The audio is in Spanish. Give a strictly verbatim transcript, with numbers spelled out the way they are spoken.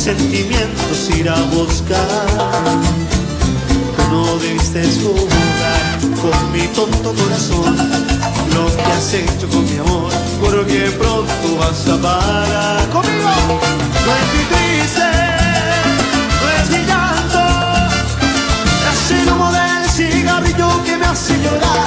sentimientos ir a buscar. Tú no debiste jugar con mi tonto corazón, lo que has hecho con mi amor, porque pronto vas a pagar. Conmigo, no es mi triste, no es mi llanto, es el humo del cigarrillo que me hace llorar.